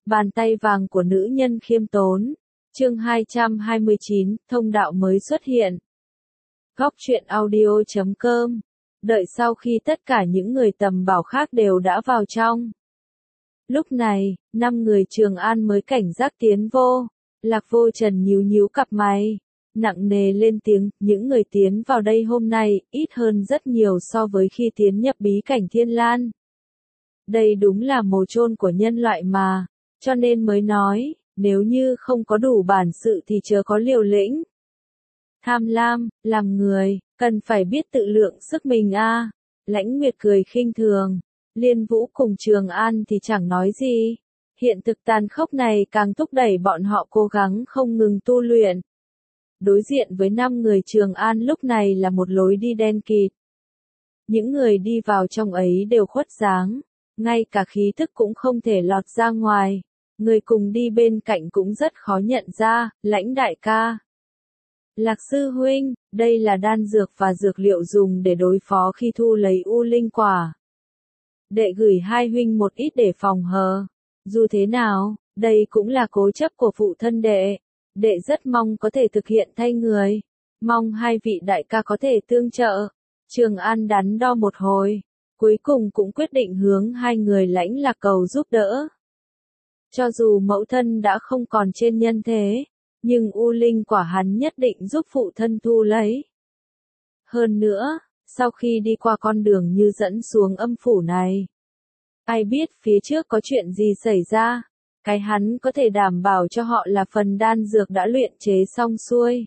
Bàn tay vàng của nữ nhân khiêm tốn. Chương 229, thông đạo mới xuất hiện. Góc truyện audio.com. Đợi sau khi tất cả những người tầm bảo khác đều đã vào trong. Lúc này, 5 người Trường An mới cảnh giác tiến vô. Lạc Vô Trần nhíu nhíu cặp mày, nặng nề lên tiếng, những người tiến vào đây hôm nay, ít hơn rất nhiều so với khi tiến nhập bí cảnh Thiên Lan. Đây đúng là mồ chôn của nhân loại mà, cho nên mới nói, nếu như không có đủ bản sự thì chớ có liều lĩnh. Tham lam, làm người, cần phải biết tự lượng sức mình a. Lãnh Nguyệt cười khinh thường, Liên Vũ cùng Trường An thì chẳng nói gì. Hiện thực tàn khốc này càng thúc đẩy bọn họ cố gắng không ngừng tu luyện. Đối diện với 5 người Trường An lúc này là một lối đi đen kịt. Những người đi vào trong ấy đều khuất dáng, ngay cả khí thức cũng không thể lọt ra ngoài. Người cùng đi bên cạnh cũng rất khó nhận ra, Lãnh đại ca. Lạc sư huynh, đây là đan dược và dược liệu dùng để đối phó khi thu lấy u linh quả. Đệ gửi hai huynh một ít để phòng hờ. Dù thế nào, đây cũng là cố chấp của phụ thân đệ. Đệ rất mong có thể thực hiện thay người. Mong hai vị đại ca có thể tương trợ. Trường An đắn đo một hồi, cuối cùng cũng quyết định hướng hai người Lãnh Lạc cầu giúp đỡ. Cho dù mẫu thân đã không còn trên nhân thế, nhưng u linh quả hắn nhất định giúp phụ thân thu lấy. Hơn nữa, sau khi đi qua con đường như dẫn xuống âm phủ này, ai biết phía trước có chuyện gì xảy ra, cái hắn có thể đảm bảo cho họ là phần đan dược đã luyện chế xong xuôi.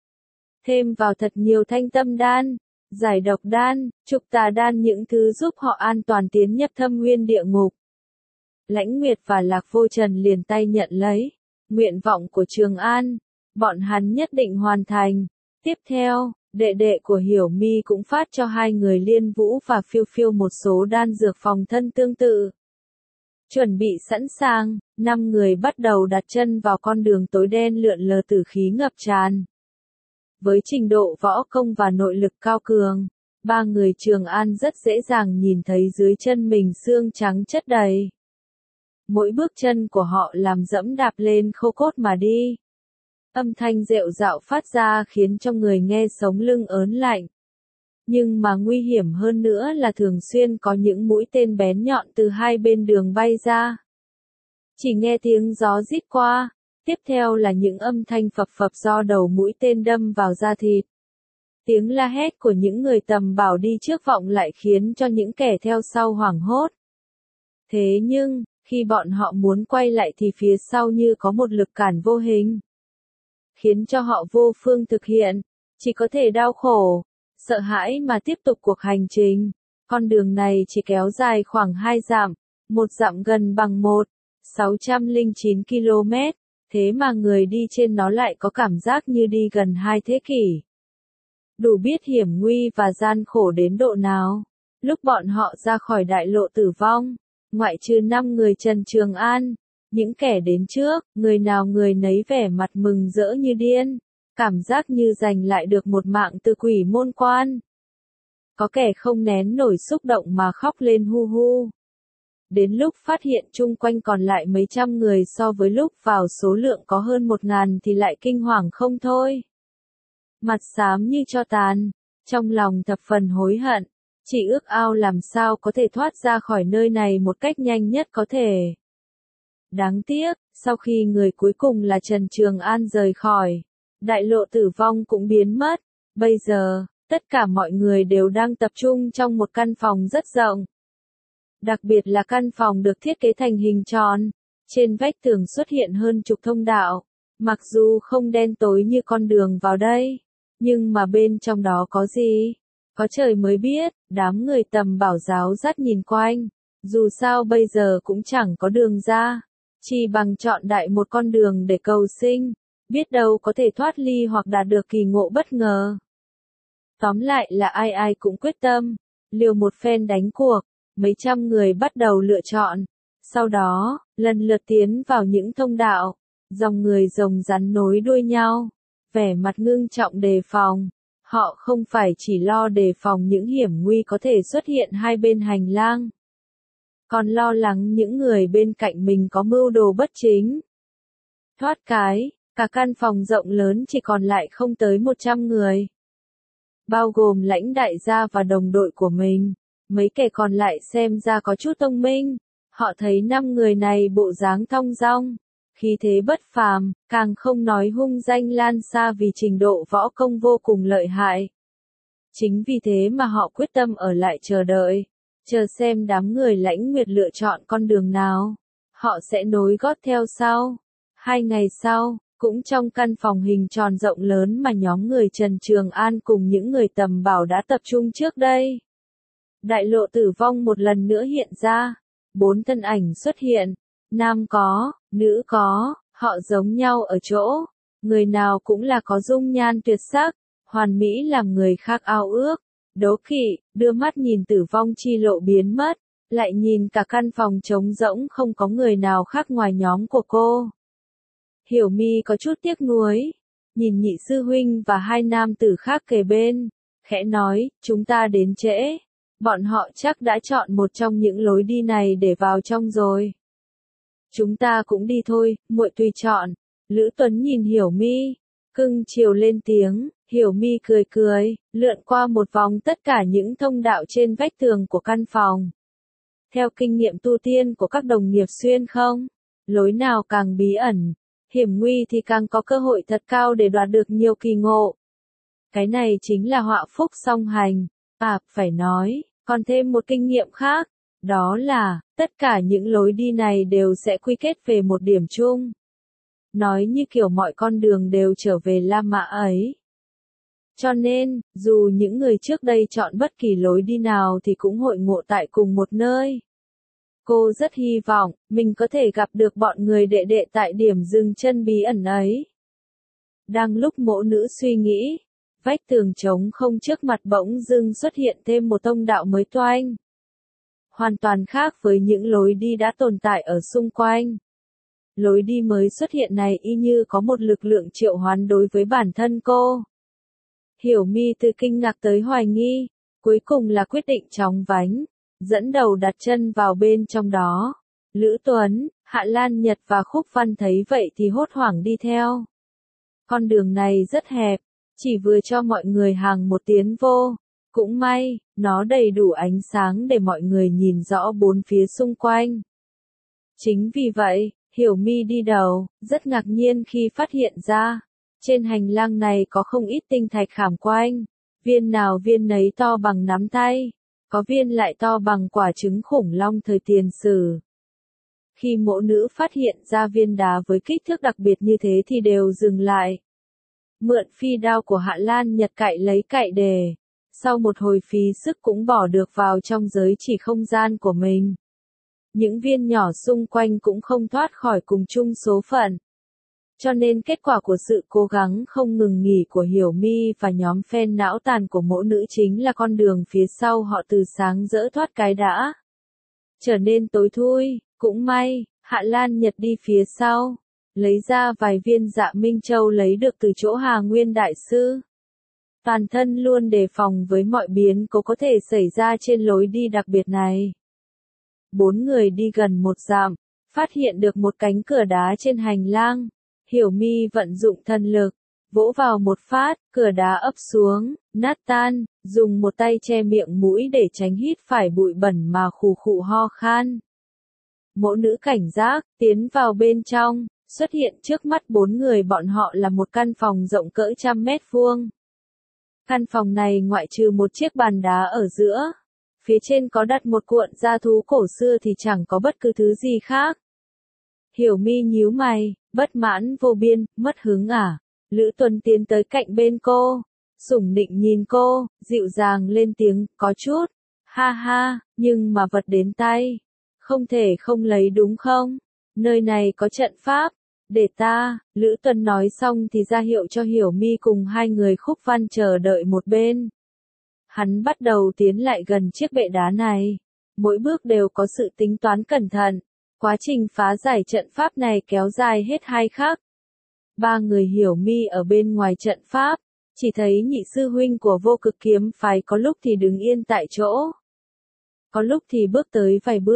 Thêm vào thật nhiều thanh tâm đan, giải độc đan, trục tà đan, những thứ giúp họ an toàn tiến nhập thâm nguyên địa ngục. Lãnh Nguyệt và Lạc Vô Trần liền tay nhận lấy nguyện vọng của Trường An, bọn hắn nhất định hoàn thành. Tiếp theo, đệ đệ của Hiểu Mi cũng phát cho hai người Liên Vũ và Phiêu Phiêu một số đan dược phòng thân tương tự. Chuẩn bị sẵn sàng, 5 người bắt đầu đặt chân vào con đường tối đen lượn lờ tử khí ngập tràn. Với trình độ võ công và nội lực cao cường, 3 người Trường An rất dễ dàng nhìn thấy dưới chân mình xương trắng chất đầy. Mỗi bước chân của họ làm dẫm đạp lên khô cốt mà đi. Âm thanh rệu rạo phát ra khiến cho người nghe sống lưng ớn lạnh. Nhưng mà nguy hiểm hơn nữa là thường xuyên có những mũi tên bén nhọn từ hai bên đường bay ra. Chỉ nghe tiếng gió rít qua, tiếp theo là những âm thanh phập phập do đầu mũi tên đâm vào da thịt. Tiếng la hét của những người tầm bảo đi trước vọng lại khiến cho những kẻ theo sau hoảng hốt. Thế nhưng, khi bọn họ muốn quay lại thì phía sau như có một lực cản vô hình, khiến cho họ vô phương thực hiện, chỉ có thể đau khổ, sợ hãi mà tiếp tục cuộc hành trình. Con đường này chỉ kéo dài khoảng 2 dặm, 1 dặm gần bằng 609 km, thế mà người đi trên nó lại có cảm giác như đi gần 2 thế kỷ. Đủ biết hiểm nguy và gian khổ đến độ nào. Lúc bọn họ ra khỏi đại lộ tử vong, ngoại trừ 5 người Trần Trường An, những kẻ đến trước, người nào người nấy vẻ mặt mừng rỡ như điên, cảm giác như giành lại được một mạng từ quỷ môn quan. Có kẻ không nén nổi xúc động mà khóc lên hu hu. Đến lúc phát hiện chung quanh còn lại mấy trăm người so với lúc vào số lượng có hơn 1000 thì lại kinh hoàng không thôi. Mặt xám như tro tàn, trong lòng thập phần hối hận, chỉ ước ao làm sao có thể thoát ra khỏi nơi này một cách nhanh nhất có thể. Đáng tiếc, sau khi người cuối cùng là Trần Trường An rời khỏi, đại lộ tử vong cũng biến mất. Bây giờ, tất cả mọi người đều đang tập trung trong một căn phòng rất rộng. Đặc biệt là căn phòng được thiết kế thành hình tròn. Trên vách tường xuất hiện hơn chục thông đạo. Mặc dù không đen tối như con đường vào đây, nhưng mà bên trong đó có gì? Có trời mới biết. Đám người tầm bảo giáo dắt nhìn quanh. Dù sao bây giờ cũng chẳng có đường ra, chỉ bằng chọn đại một con đường để cầu sinh, biết đâu có thể thoát ly hoặc đạt được kỳ ngộ bất ngờ. Tóm lại là ai ai cũng quyết tâm, liều một phen đánh cuộc, mấy trăm người bắt đầu lựa chọn. Sau đó, lần lượt tiến vào những thông đạo, dòng người rồng rắn nối đuôi nhau, vẻ mặt ngưng trọng đề phòng. Họ không phải chỉ lo đề phòng những hiểm nguy có thể xuất hiện hai bên hành lang, còn lo lắng những người bên cạnh mình có mưu đồ bất chính. Thoát cái, cả căn phòng rộng lớn chỉ còn lại không tới 100 người. Bao gồm lãnh đại gia và đồng đội của mình. Mấy kẻ còn lại xem ra có chút thông minh. Họ thấy 5 người này bộ dáng thong dong, khí thế bất phàm, càng không nói hung danh lan xa vì trình độ võ công vô cùng lợi hại. Chính vì thế mà họ quyết tâm ở lại chờ đợi, chờ xem đám người Lãnh Nguyệt lựa chọn con đường nào. Họ sẽ nối gót theo sau. 2 ngày sau, cũng trong căn phòng hình tròn rộng lớn mà nhóm người Trần Trường An cùng những người Tầm Bảo đã tập trung trước đây. Đại lộ tử vong một lần nữa hiện ra. 4 thân ảnh xuất hiện. Nam có, nữ có, họ giống nhau ở chỗ. Người nào cũng là có dung nhan tuyệt sắc, hoàn mỹ làm người khác ao ước. Đố kỵ, đưa mắt nhìn tử vong chi lộ biến mất, lại nhìn cả căn phòng trống rỗng không có người nào khác ngoài nhóm của cô. Hiểu Mi có chút tiếc nuối, nhìn nhị sư huynh và 2 nam tử khác kề bên, khẽ nói, chúng ta đến trễ. Bọn họ chắc đã chọn một trong những lối đi này để vào trong rồi. Chúng ta cũng đi thôi, muội tùy chọn. Lữ Tuấn nhìn Hiểu Mi, cưng chiều lên tiếng. Hiểu Mi cười cười, lượn qua một vòng tất cả những thông đạo trên vách tường của căn phòng. Theo kinh nghiệm tu tiên của các đồng nghiệp xuyên không, lối nào càng bí ẩn, hiểm nguy thì càng có cơ hội thật cao để đoạt được nhiều kỳ ngộ. Cái này chính là họa phúc song hành. Phải nói, còn thêm một kinh nghiệm khác, đó là, tất cả những lối đi này đều sẽ quy kết về một điểm chung. Nói như kiểu mọi con đường đều trở về La Mã ấy. Cho nên, dù những người trước đây chọn bất kỳ lối đi nào thì cũng hội ngộ tại cùng một nơi. Cô rất hy vọng, mình có thể gặp được bọn người đệ đệ tại điểm dừng chân bí ẩn ấy. Đang lúc mỗ nữ suy nghĩ, vách tường trống không trước mặt bỗng dưng xuất hiện thêm một thông đạo mới toanh. Hoàn toàn khác với những lối đi đã tồn tại ở xung quanh. Lối đi mới xuất hiện này y như có một lực lượng triệu hoán đối với bản thân cô. Hiểu Mi từ kinh ngạc tới hoài nghi, cuối cùng là quyết định chóng vánh, dẫn đầu đặt chân vào bên trong đó. Lữ Tuấn, Hạ Lan Nhật và Khúc Văn thấy vậy thì hốt hoảng đi theo. Con đường này rất hẹp, chỉ vừa cho mọi người hàng một tiến vô. Cũng may, nó đầy đủ ánh sáng để mọi người nhìn rõ bốn phía xung quanh. Chính vì vậy, Hiểu Mi đi đầu, rất ngạc nhiên khi phát hiện ra, trên hành lang này có không ít tinh thạch khảm quanh, viên nào viên nấy to bằng nắm tay, có viên lại to bằng quả trứng khủng long thời tiền sử. Khi mỗ nữ phát hiện ra viên đá với kích thước đặc biệt như thế thì đều dừng lại. Mượn phi đao của Hạ Lan Nhật cạy lấy cạy đề, sau một hồi phí sức cũng bỏ được vào trong giới chỉ không gian của mình. Những viên nhỏ xung quanh cũng không thoát khỏi cùng chung số phận. Cho nên kết quả của sự cố gắng không ngừng nghỉ của Hiểu Mi và nhóm fan não tàn của mỗ nữ chính là con đường phía sau họ từ sáng rỡ thoát cái đã trở nên tối thui. Cũng may, Hạ Lan Nhật đi phía sau, lấy ra vài viên Dạ Minh Châu lấy được từ chỗ Hà Nguyên Đại Sư. Toàn thân luôn đề phòng với mọi biến cố có thể xảy ra trên lối đi đặc biệt này. 4 người đi gần 1 dặm, phát hiện được một cánh cửa đá trên hành lang. Hiểu Mi vận dụng thần lực, vỗ vào một phát, cửa đá ấp xuống, nát tan, dùng một tay che miệng mũi để tránh hít phải bụi bẩn mà khù khụ ho khan. Mỗ nữ cảnh giác, tiến vào bên trong, xuất hiện trước mắt 4 người bọn họ là một căn phòng rộng cỡ 100 mét vuông. Căn phòng này ngoại trừ một chiếc bàn đá ở giữa, phía trên có đặt một cuộn da thú cổ xưa thì chẳng có bất cứ thứ gì khác. Hiểu Mi nhíu mày, bất mãn vô biên, mất hứng à? Lữ Tuấn tiến tới cạnh bên cô, sủng nịnh nhìn cô, dịu dàng lên tiếng, có chút. Ha ha, nhưng mà vật đến tay, không thể không lấy đúng không? Nơi này có trận pháp, để ta. Lữ Tuấn nói xong thì ra hiệu cho Hiểu Mi cùng 2 người Khúc Văn chờ đợi một bên. Hắn bắt đầu tiến lại gần chiếc bệ đá này, mỗi bước đều có sự tính toán cẩn thận. Quá trình phá giải trận pháp này kéo dài hết 2 khắc. 3 người Hiểu Mi ở bên ngoài trận pháp, chỉ thấy nhị sư huynh của Vô Cực Kiếm phái có lúc thì đứng yên tại chỗ, có lúc thì bước tới vài bước,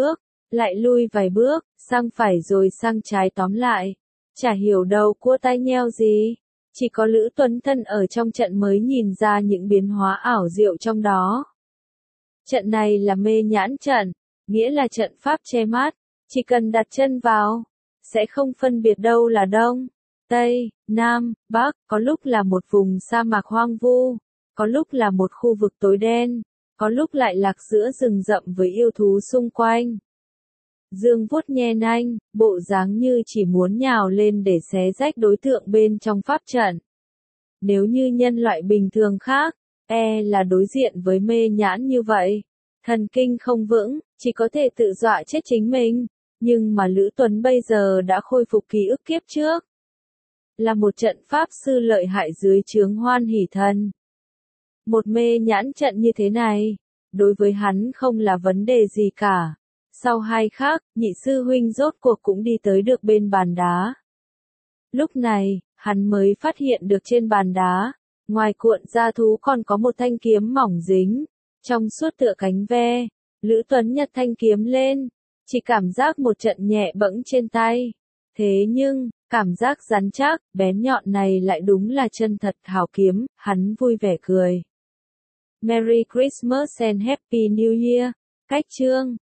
lại lui vài bước, sang phải rồi sang trái tóm lại. Chả hiểu đâu cua tai nheo gì. Chỉ có Lữ Tuấn Thân ở trong trận mới nhìn ra những biến hóa ảo diệu trong đó. Trận này là mê nhãn trận, nghĩa là trận pháp che mắt, chỉ cần đặt chân vào, sẽ không phân biệt đâu là đông, tây, nam, bắc, có lúc là một vùng sa mạc hoang vu, có lúc là một khu vực tối đen, có lúc lại lạc giữa rừng rậm với yêu thú xung quanh. Dương vuốt nhe nanh, bộ dáng như chỉ muốn nhào lên để xé rách đối tượng bên trong pháp trận. Nếu như nhân loại bình thường khác, là đối diện với mê nhãn như vậy, thần kinh không vững, chỉ có thể tự dọa chết chính mình. Nhưng mà Lữ Tuấn bây giờ đã khôi phục ký ức kiếp trước. Là một trận pháp sư lợi hại dưới trướng Hoan Hỷ Thần. Một mê nhãn trận như thế này, đối với hắn không là vấn đề gì cả. Sau hai khắc, nhị sư huynh rốt cuộc cũng đi tới được bên bàn đá. Lúc này, hắn mới phát hiện được trên bàn đá, ngoài cuộn da thú còn có một thanh kiếm mỏng dính, trong suốt tựa cánh ve. Lữ Tuấn nhặt thanh kiếm lên, chỉ cảm giác một trận nhẹ bẫng trên tay. Thế nhưng, cảm giác rắn chắc, bén nhọn này lại đúng là chân thật hảo kiếm, hắn vui vẻ cười. Merry Christmas and Happy New Year. Cách chương